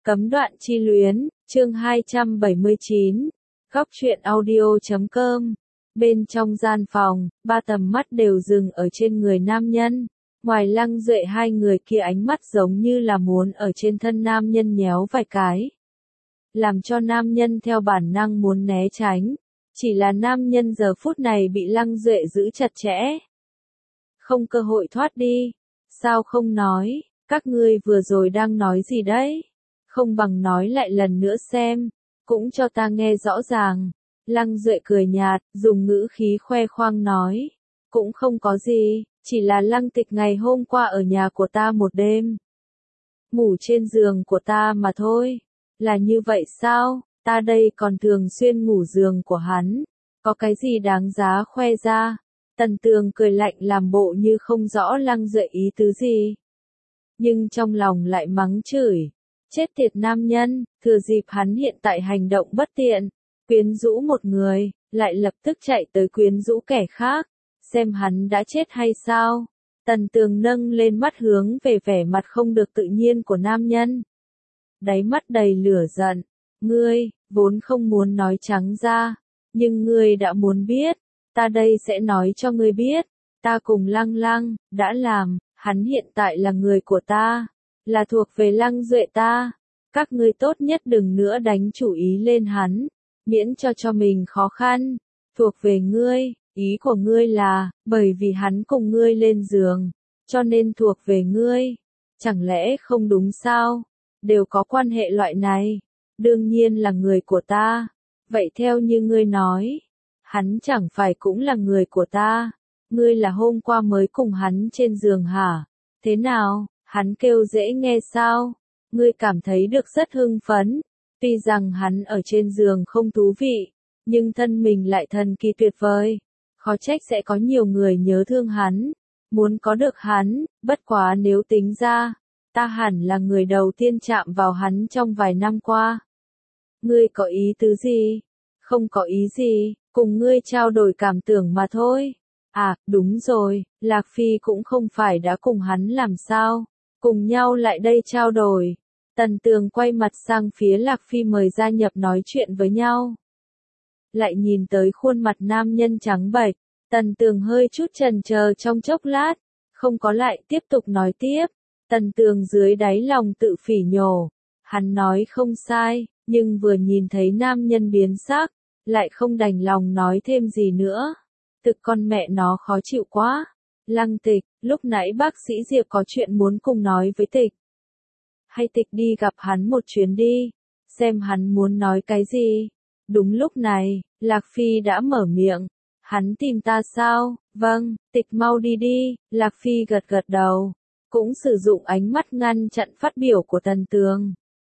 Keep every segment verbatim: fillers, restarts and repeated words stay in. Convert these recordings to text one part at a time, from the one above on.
Cấm đoạn chi luyến, chương hai trăm bảy mươi chín, góc truyện audio chấm com. Bên trong gian phòng, ba tầm mắt đều dừng ở trên người nam nhân. Ngoài Lăng Duệ hai người kia ánh mắt giống như là muốn ở trên thân nam nhân nhéo vài cái. Làm cho nam nhân theo bản năng muốn né tránh. Chỉ là nam nhân giờ phút này bị Lăng Duệ giữ chặt chẽ. Không cơ hội thoát đi. Sao không nói, các ngươi vừa rồi đang nói gì đấy? Không bằng nói lại lần nữa xem, cũng cho ta nghe rõ ràng. Lăng Duệ cười nhạt, dùng ngữ khí khoe khoang nói. Cũng không có gì, chỉ là Lăng Tịch ngày hôm qua ở nhà của ta một đêm. Ngủ trên giường của ta mà thôi. Là như vậy sao? Ta đây còn thường xuyên ngủ giường của hắn. Có cái gì đáng giá khoe ra? Tần Tường cười lạnh làm bộ như không rõ Lăng Duệ ý tứ gì. Nhưng trong lòng lại mắng chửi. Chết tiệt nam nhân, thừa dịp hắn hiện tại hành động bất tiện, quyến rũ một người, lại lập tức chạy tới quyến rũ kẻ khác, xem hắn đã chết hay sao. Tần Tường nâng lên mắt hướng về vẻ mặt không được tự nhiên của nam nhân. Đáy mắt đầy lửa giận, ngươi, vốn không muốn nói trắng ra, nhưng ngươi đã muốn biết, ta đây sẽ nói cho ngươi biết, ta cùng Lăng Lăng, đã làm, hắn hiện tại là người của ta. Là thuộc về Lăng Duệ ta, các ngươi tốt nhất đừng nữa đánh chủ ý lên hắn, miễn cho cho mình khó khăn, thuộc về ngươi, ý của ngươi là, bởi vì hắn cùng ngươi lên giường, cho nên thuộc về ngươi, chẳng lẽ không đúng sao, đều có quan hệ loại này, đương nhiên là người của ta, vậy theo như ngươi nói, hắn chẳng phải cũng là người của ta, ngươi là hôm qua mới cùng hắn trên giường hả, thế nào? Hắn kêu dễ nghe sao? Ngươi cảm thấy được rất hưng phấn. Tuy rằng hắn ở trên giường không thú vị, nhưng thân mình lại thần kỳ tuyệt vời. Khó trách sẽ có nhiều người nhớ thương hắn, muốn có được hắn, bất quá nếu tính ra, ta hẳn là người đầu tiên chạm vào hắn trong vài năm qua. Ngươi có ý tứ gì? Không có ý gì, cùng ngươi trao đổi cảm tưởng mà thôi. À, đúng rồi, Lạc Phi cũng không phải đã cùng hắn làm sao? Cùng nhau lại đây trao đổi. Tần Tường quay mặt sang phía Lạc Phi mời gia nhập nói chuyện với nhau. Lại nhìn tới khuôn mặt nam nhân trắng bệch, Tần Tường hơi chút chần chờ trong chốc lát, không có lại tiếp tục nói tiếp. Tần Tường dưới đáy lòng tự phỉ nhổ, hắn nói không sai, nhưng vừa nhìn thấy nam nhân biến sắc, lại không đành lòng nói thêm gì nữa. Thực con mẹ nó khó chịu quá. Lăng Tịch, lúc nãy bác sĩ Diệp có chuyện muốn cùng nói với Tịch. Hay Tịch đi gặp hắn một chuyến đi, xem hắn muốn nói cái gì. Đúng lúc này, Lạc Phi đã mở miệng. Hắn tìm ta sao? Vâng, Tịch mau đi đi. Lạc Phi gật gật đầu, cũng sử dụng ánh mắt ngăn chặn phát biểu của Tần Tường.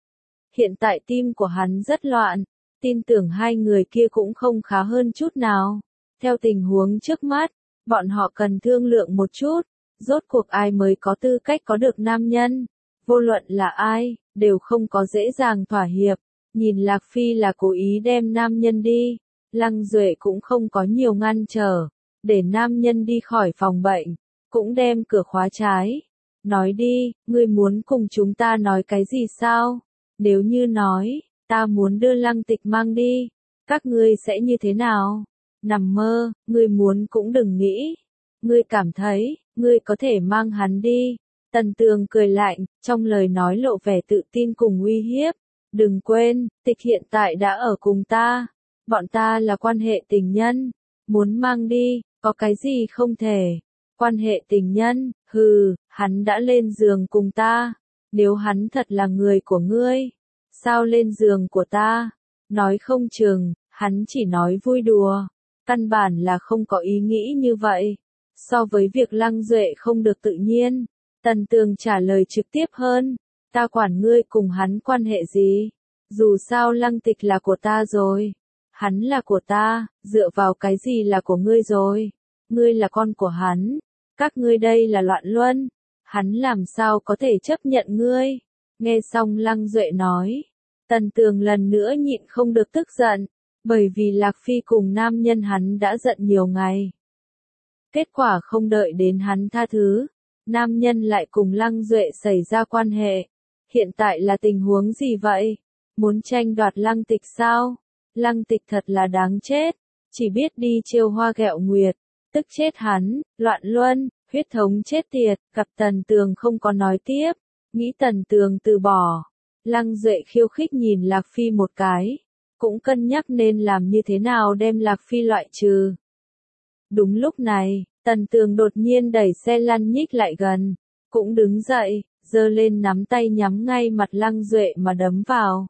Hiện tại tim của hắn rất loạn, tin tưởng hai người kia cũng không khá hơn chút nào. Theo tình huống trước mắt, bọn họ cần thương lượng một chút, rốt cuộc ai mới có tư cách có được nam nhân, vô luận là ai, đều không có dễ dàng thỏa hiệp, nhìn Lạc Phi là cố ý đem nam nhân đi, Lăng Duệ cũng không có nhiều ngăn trở, để nam nhân đi khỏi phòng bệnh, cũng đem cửa khóa trái, nói đi, ngươi muốn cùng chúng ta nói cái gì sao, nếu như nói, ta muốn đưa Lăng Tịch mang đi, các ngươi sẽ như thế nào? Nằm mơ, ngươi muốn cũng đừng nghĩ. Ngươi cảm thấy, ngươi có thể mang hắn đi. Tần Tường cười lạnh, trong lời nói lộ vẻ tự tin cùng uy hiếp. Đừng quên, Tịch hiện tại đã ở cùng ta. Bọn ta là quan hệ tình nhân. Muốn mang đi, có cái gì không thể. Quan hệ tình nhân, hừ, hắn đã lên giường cùng ta. Nếu hắn thật là người của ngươi, sao lên giường của ta? Nói không chừng, hắn chỉ nói vui đùa. Căn bản là không có ý nghĩ như vậy. So với việc Lăng Duệ không được tự nhiên, Tần Tường trả lời trực tiếp hơn. Ta quản ngươi cùng hắn quan hệ gì? Dù sao Lăng Tịch là của ta rồi. Hắn là của ta, dựa vào cái gì là của ngươi rồi? Ngươi là con của hắn. Các ngươi đây là loạn luân. Hắn làm sao có thể chấp nhận ngươi? Nghe xong Lăng Duệ nói, Tần Tường lần nữa nhịn không được tức giận. Bởi vì Lạc Phi cùng nam nhân hắn đã giận nhiều ngày. Kết quả không đợi đến hắn tha thứ, nam nhân lại cùng Lăng Duệ xảy ra quan hệ. hiện tại là tình huống gì vậy? Muốn tranh đoạt Lăng Tịch sao? Lăng Tịch thật là đáng chết, chỉ biết đi trêu Hoa Ghẹo Nguyệt, tức chết hắn, loạn luân, huyết thống chết tiệt, gặp Tần Tường không có nói tiếp, nghĩ Tần Tường từ bỏ. Lăng Duệ khiêu khích nhìn Lạc Phi một cái, cũng cân nhắc nên làm như thế nào đem Lạc Phi loại trừ. Đúng lúc này, Tần Tường đột nhiên đẩy xe lăn nhích lại gần, cũng đứng dậy, giơ lên nắm tay nhắm ngay mặt Lăng Duệ mà đấm vào.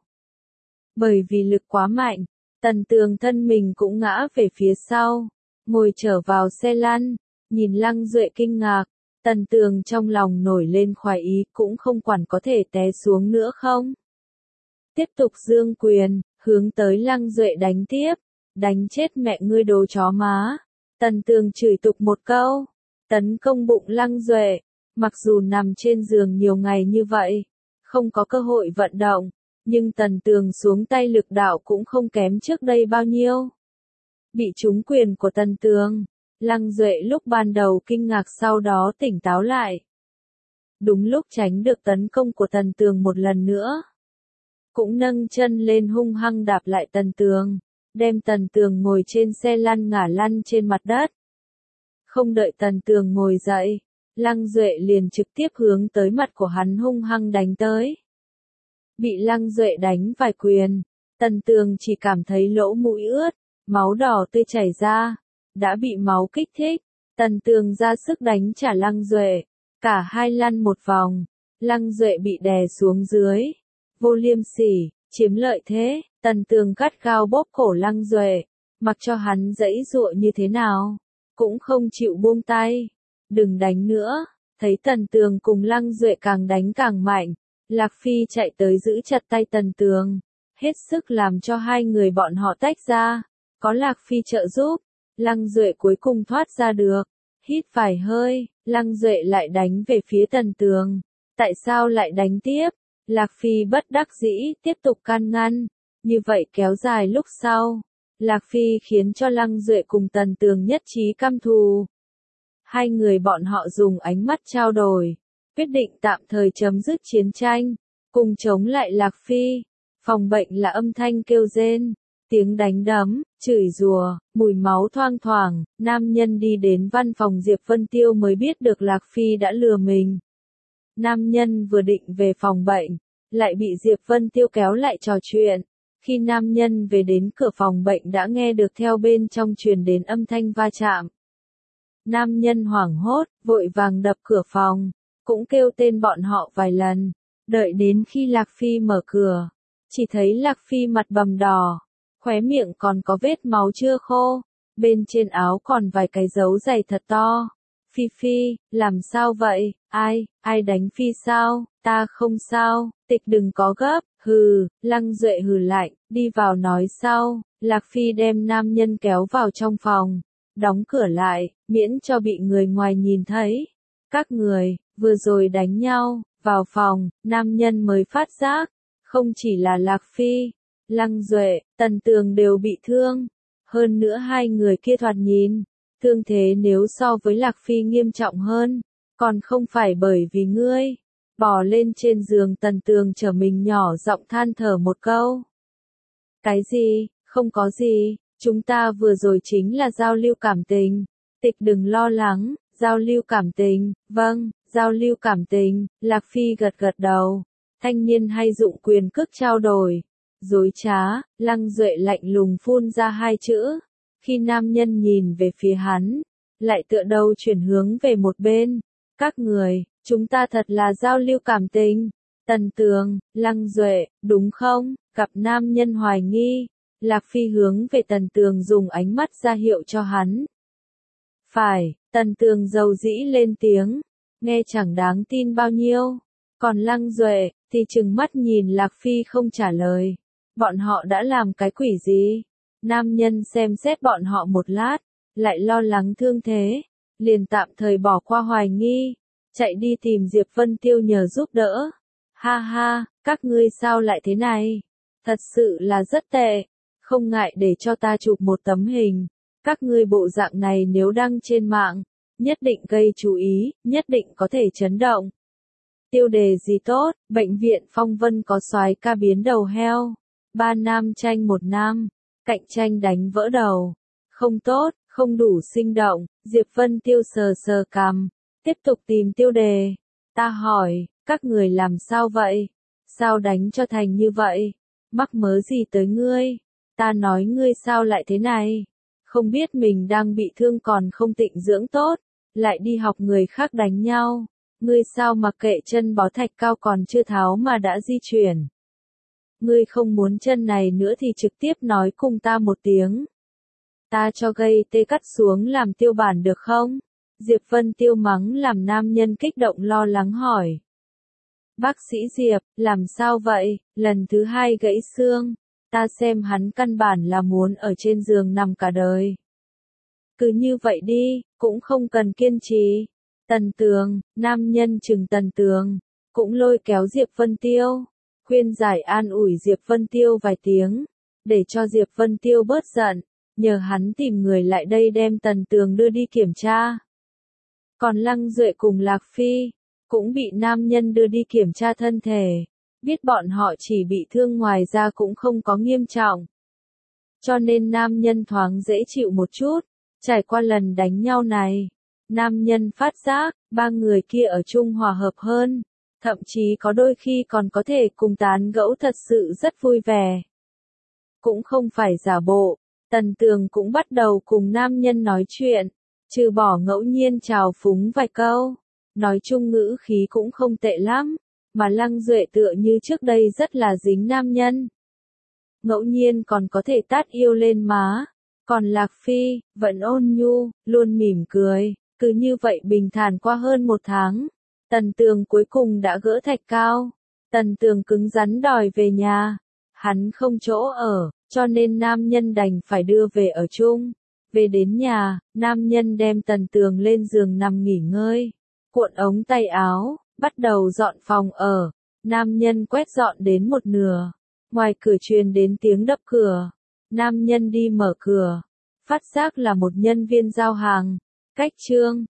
Bởi vì lực quá mạnh, Tần Tường thân mình cũng ngã về phía sau, ngồi trở vào xe lăn, nhìn Lăng Duệ kinh ngạc, Tần Tường trong lòng nổi lên khoái ý cũng không quản có thể té xuống nữa không. Tiếp tục giương quyền, hướng tới Lăng Duệ đánh tiếp, đánh chết mẹ ngươi đồ chó má. Tần Tường chửi tục một câu, tấn công bụng Lăng Duệ, mặc dù nằm trên giường nhiều ngày như vậy, không có cơ hội vận động, nhưng Tần Tường xuống tay lực đạo cũng không kém trước đây bao nhiêu. Bị trúng quyền của Tần Tường, Lăng Duệ lúc ban đầu kinh ngạc sau đó tỉnh táo lại. Đúng lúc tránh được tấn công của Tần Tường một lần nữa. Cũng nâng chân lên hung hăng đạp lại Tần Tường, đem Tần Tường ngồi trên xe lăn ngả lăn trên mặt đất. Không đợi Tần Tường ngồi dậy, Lăng Duệ liền trực tiếp hướng tới mặt của hắn hung hăng đánh tới. Bị Lăng Duệ đánh vài quyền, Tần Tường chỉ cảm thấy lỗ mũi ướt, máu đỏ tươi chảy ra, đã bị máu kích thích, Tần Tường ra sức đánh trả Lăng Duệ, cả hai lăn một vòng, Lăng Duệ bị đè xuống dưới, vô liêm sỉ, chiếm lợi thế, Tần Tường gắt gao bóp cổ Lăng Duệ, mặc cho hắn giãy giụa như thế nào, cũng không chịu buông tay, đừng đánh nữa, thấy Tần Tường cùng Lăng Duệ càng đánh càng mạnh, Lạc Phi chạy tới giữ chặt tay Tần Tường, hết sức làm cho hai người bọn họ tách ra, có Lạc Phi trợ giúp, Lăng Duệ cuối cùng thoát ra được, hít vài hơi, Lăng Duệ lại đánh về phía Tần Tường, tại sao lại đánh tiếp, Lạc Phi bất đắc dĩ tiếp tục can ngăn, như vậy kéo dài lúc sau, Lạc Phi khiến cho Lăng Duệ cùng Tần Tường nhất trí căm thù. Hai người bọn họ dùng ánh mắt trao đổi, quyết định tạm thời chấm dứt chiến tranh, cùng chống lại Lạc Phi. Phòng bệnh là âm thanh kêu rên, tiếng đánh đấm, chửi rủa, mùi máu thoang thoảng, nam nhân đi đến văn phòng Diệp Vân Tiêu mới biết được Lạc Phi đã lừa mình. Nam nhân vừa định về phòng bệnh, lại bị Diệp Vân Tiêu kéo lại trò chuyện. Khi nam nhân về đến cửa phòng bệnh đã nghe được theo bên trong truyền đến âm thanh va chạm. Nam nhân hoảng hốt, vội vàng đập cửa phòng, cũng kêu tên bọn họ vài lần, đợi đến khi Lạc Phi mở cửa, chỉ thấy Lạc Phi mặt bầm đỏ, khóe miệng còn có vết máu chưa khô, bên trên áo còn vài cái dấu giày thật to. Phi Phi, làm sao vậy, ai, ai đánh Phi sao, ta không sao, tịch đừng có gấp, hừ, Lăng Duệ hừ lạnh, đi vào nói sau, Lạc Phi đem nam nhân kéo vào trong phòng, đóng cửa lại, miễn cho bị người ngoài nhìn thấy. Các người, vừa rồi đánh nhau, vào phòng, nam nhân mới phát giác, không chỉ là Lạc Phi, Lăng Duệ, Tần Tường đều bị thương, hơn nữa hai người kia thoạt nhìn, thương thế nếu so với Lạc Phi nghiêm trọng hơn, còn không phải bởi vì ngươi. Bò lên trên giường Tần Tường trở mình nhỏ giọng than thở một câu. Cái gì, không có gì, chúng ta vừa rồi chính là giao lưu cảm tình, tịch đừng lo lắng, giao lưu cảm tình, vâng, giao lưu cảm tình, Lạc Phi gật gật đầu, thanh niên hay dụng quyền cước trao đổi, dối trá, Lăng Duệ lạnh lùng phun ra hai chữ, khi nam nhân nhìn về phía hắn, lại tựa đầu chuyển hướng về một bên, các người, chúng ta thật là giao lưu cảm tình. Tần Tường, Lăng Duệ, đúng không? Gặp nam nhân hoài nghi, Lạc Phi hướng về Tần Tường dùng ánh mắt ra hiệu cho hắn. Phải, Tần Tường dầu dĩ lên tiếng, nghe chẳng đáng tin bao nhiêu. Còn Lăng Duệ, thì trừng mắt nhìn Lạc Phi không trả lời. Bọn họ đã làm cái quỷ gì? Nam nhân xem xét bọn họ một lát, lại lo lắng thương thế, liền tạm thời bỏ qua hoài nghi. Chạy đi tìm Diệp Vân Tiêu nhờ giúp đỡ. Ha ha, các ngươi sao lại thế này? Thật sự là rất tệ. Không ngại để cho ta chụp một tấm hình. Các ngươi bộ dạng này nếu đăng trên mạng, nhất định gây chú ý, nhất định có thể chấn động. Tiêu đề gì tốt, bệnh viện Phong Vân có soái ca biến đầu heo. Ba nam tranh một nam, cạnh tranh đánh vỡ đầu. Không tốt, không đủ sinh động, Diệp Vân Tiêu sờ sờ cằm, tiếp tục tìm tiêu đề. Ta hỏi, các người làm sao vậy? Sao đánh cho thành như vậy? Mắc mớ gì tới ngươi? Ta nói ngươi sao lại thế này? Không biết mình đang bị thương còn không tịnh dưỡng tốt, lại đi học người khác đánh nhau. Ngươi sao mặc kệ chân bó thạch cao còn chưa tháo mà đã di chuyển? Ngươi không muốn chân này nữa thì trực tiếp nói cùng ta một tiếng. Ta cho gây tê cắt xuống làm tiêu bản được không? Diệp Vân Tiêu mắng làm nam nhân kích động lo lắng hỏi. Bác sĩ Diệp, làm sao vậy? Lần thứ hai gãy xương. Ta xem hắn căn bản là muốn ở trên giường nằm cả đời. Cứ như vậy đi, cũng không cần kiên trì. Tần Tường, nam nhân chừng Tần Tường, cũng lôi kéo Diệp Vân Tiêu, khuyên giải an ủi Diệp Vân Tiêu vài tiếng, để cho Diệp Vân Tiêu bớt giận, nhờ hắn tìm người lại đây đem Tần Tường đưa đi kiểm tra. Còn Lăng Duệ cùng Lạc Phi, cũng bị nam nhân đưa đi kiểm tra thân thể, biết bọn họ chỉ bị thương ngoài ra cũng không có nghiêm trọng. Cho nên nam nhân thoáng dễ chịu một chút, trải qua lần đánh nhau này. Nam nhân phát giác, ba người kia ở chung hòa hợp hơn, thậm chí có đôi khi còn có thể cùng tán gẫu thật sự rất vui vẻ. Cũng không phải giả bộ, Tần Tường cũng bắt đầu cùng nam nhân nói chuyện, trừ bỏ ngẫu nhiên chào phúng vài câu, nói chung ngữ khí cũng không tệ lắm, mà Lăng Duệ tựa như trước đây rất là dính nam nhân. Ngẫu nhiên còn có thể tát yêu lên má, còn Lạc Phi, vẫn ôn nhu, luôn mỉm cười. Cứ như vậy bình thản qua hơn một tháng, Tần Tường cuối cùng đã gỡ thạch cao. Tần Tường cứng rắn đòi về nhà. Hắn không chỗ ở, cho nên nam nhân đành phải đưa về ở chung. Về đến nhà, nam nhân đem Tần Tường lên giường nằm nghỉ ngơi. Cuộn ống tay áo, bắt đầu dọn phòng ở. Nam nhân quét dọn đến một nửa. Ngoài cửa truyền đến tiếng đập cửa. Nam nhân đi mở cửa. Phát giác là một nhân viên giao hàng. Cách Trương,